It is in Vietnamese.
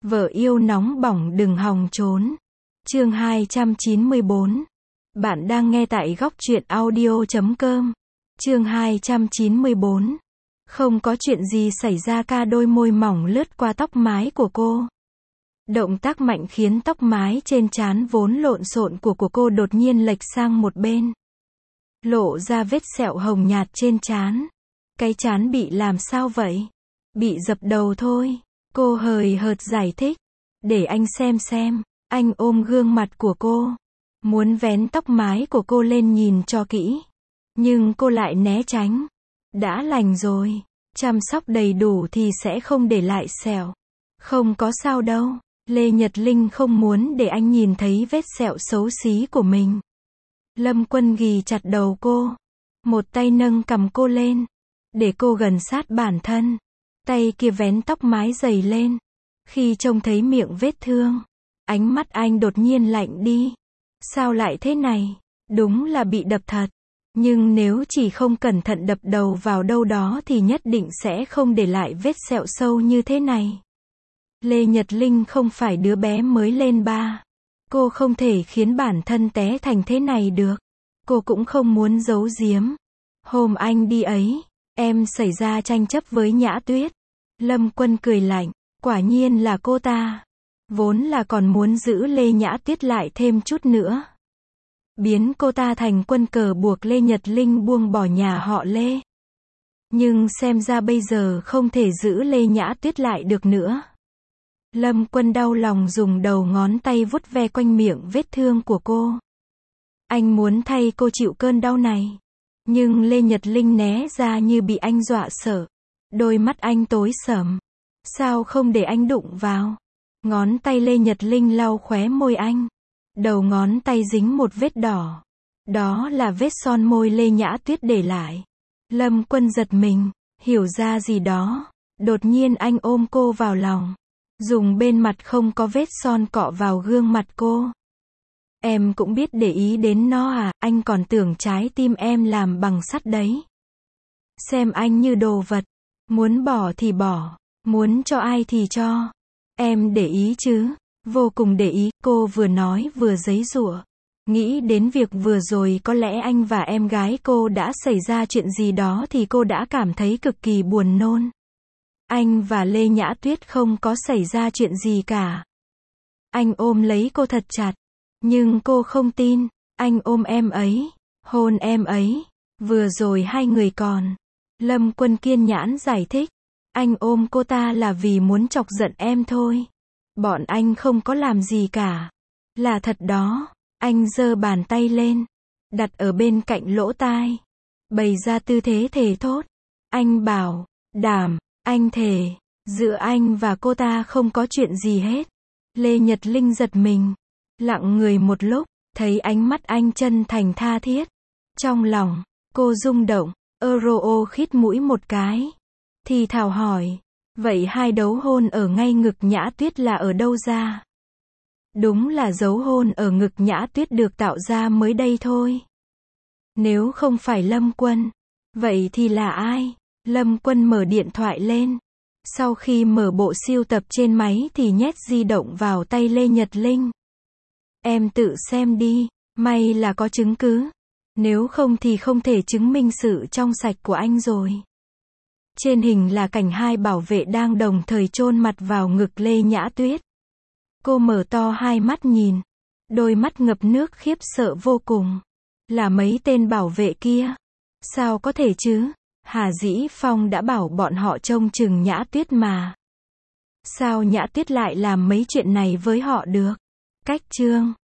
Vợ yêu nóng bỏng đừng hòng trốn. Chương 294. Bạn đang nghe tại góc truyện audio.com. Chương 294. Không có chuyện gì xảy ra, ca đôi môi mỏng lướt qua tóc mái của cô. Động tác mạnh khiến tóc mái trên trán vốn lộn xộn của cô đột nhiên lệch sang một bên. Lộ ra vết sẹo hồng nhạt trên trán. Cái trán bị làm sao vậy? Bị dập đầu thôi. Cô hời hợt giải thích. Để anh xem. Anh ôm gương mặt của cô. Muốn vén tóc mái của cô lên nhìn cho kỹ. Nhưng cô lại né tránh. Đã lành rồi. Chăm sóc đầy đủ thì sẽ không để lại sẹo. Không có sao đâu. Lê Nhật Linh không muốn để anh nhìn thấy vết sẹo xấu xí của mình. Lâm Quân ghì chặt đầu cô. Một tay nâng cằm cô lên. Để cô gần sát bản thân. Tay kia vén tóc mái dày lên. Khi trông thấy miệng vết thương, ánh mắt anh đột nhiên lạnh đi. Sao lại thế này? Đúng là bị đập thật. Nhưng nếu chỉ không cẩn thận đập đầu vào đâu đó thì nhất định sẽ không để lại vết sẹo sâu như thế này. Lê Nhật Linh không phải đứa bé mới lên 3. Cô không thể khiến bản thân té thành thế này được. Cô cũng không muốn giấu giếm. Hôm anh đi ấy, em xảy ra tranh chấp với Nhã Tuyết. Lâm Quân cười lạnh. Quả nhiên là cô ta. Vốn là còn muốn giữ Lê Nhã Tuyết lại thêm chút nữa. Biến cô ta thành quân cờ buộc Lê Nhật Linh buông bỏ nhà họ Lê. Nhưng xem ra bây giờ không thể giữ Lê Nhã Tuyết lại được nữa. Lâm Quân đau lòng dùng đầu ngón tay vuốt ve quanh miệng vết thương của cô. Anh muốn thay cô chịu cơn đau này. Nhưng Lê Nhật Linh né ra như bị anh dọa sợ. Đôi mắt anh tối sầm. Sao không để anh đụng vào? Ngón tay Lê Nhật Linh lau khóe môi anh. Đầu ngón tay dính một vết đỏ. Đó là vết son môi Lê Nhã Tuyết để lại. Lâm Quân giật mình, hiểu ra gì đó. Đột nhiên anh ôm cô vào lòng. Dùng bên mặt không có vết son cọ vào gương mặt cô. Em cũng biết để ý đến nó à, anh còn tưởng trái tim em làm bằng sắt đấy. Xem anh như đồ vật. Muốn bỏ thì bỏ. Muốn cho ai thì cho. Em để ý chứ? Vô cùng để ý, cô vừa nói vừa giãy giụa. Nghĩ đến việc vừa rồi có lẽ anh và em gái cô đã xảy ra chuyện gì đó thì cô đã cảm thấy cực kỳ buồn nôn. Anh và Lê Nhã Tuyết không có xảy ra chuyện gì cả. Anh ôm lấy cô thật chặt. Nhưng cô không tin. Anh ôm em ấy. Hôn em ấy. Vừa rồi hai người còn. Lâm Quân kiên nhẫn giải thích. Anh ôm cô ta là vì muốn chọc giận em thôi. Bọn anh không có làm gì cả. Là thật đó. Anh giơ bàn tay lên. Đặt ở bên cạnh lỗ tai. Bày ra tư thế thề thốt. Anh bảo, đảm, anh thề. Giữa anh và cô ta không có chuyện gì hết. Lê Nhật Linh giật mình. Lặng người một lúc. Thấy ánh mắt anh chân thành tha thiết. Trong lòng, cô rung động. Khít mũi một cái. Thì thào hỏi. Vậy hai dấu hôn ở ngay ngực Nhã Tuyết là ở đâu ra? Đúng là dấu hôn ở ngực Nhã Tuyết được tạo ra mới đây thôi. Nếu không phải Lâm Quân, vậy thì là ai? Lâm Quân mở điện thoại lên. Sau khi mở bộ sưu tập trên máy thì nhét di động vào tay Lê Nhật Linh. Em tự xem đi, may là có chứng cứ. Nếu không thì không thể chứng minh sự trong sạch của anh rồi. Trên hình là cảnh hai bảo vệ đang đồng thời chôn mặt vào ngực Lê Nhã Tuyết. Cô mở to hai mắt nhìn. Đôi mắt ngập nước khiếp sợ vô cùng. Là mấy tên bảo vệ kia. Sao có thể chứ? Hà Dĩ Phong đã bảo bọn họ trông chừng Nhã Tuyết mà. Sao Nhã Tuyết lại làm mấy chuyện này với họ được? Cách chương